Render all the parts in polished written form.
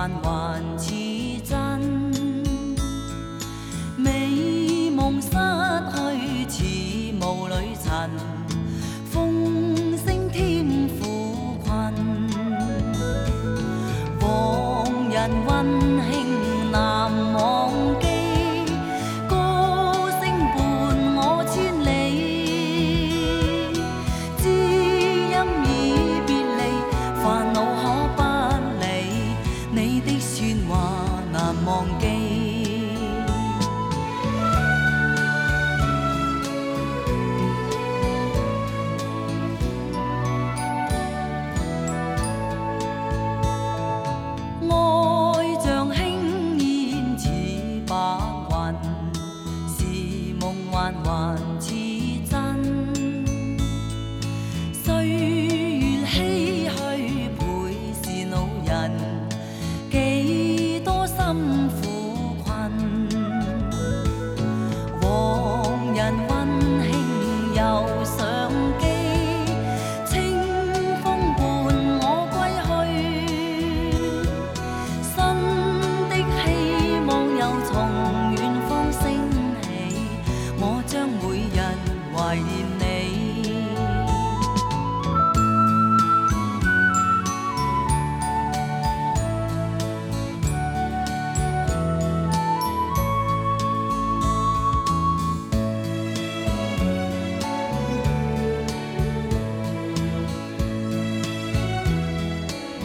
幻还似真，美梦失去似雾里尘，风声添苦困，往日温馨难忘记。 忘記愛像輕煙似白雲，是夢幻還似真。歲月唏噓倍是老人。 心苦困，往日温馨又想記，清風伴我歸去，新的希望又從遠方升起，我將每日懷念你。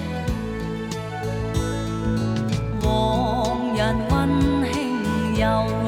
人温馨又。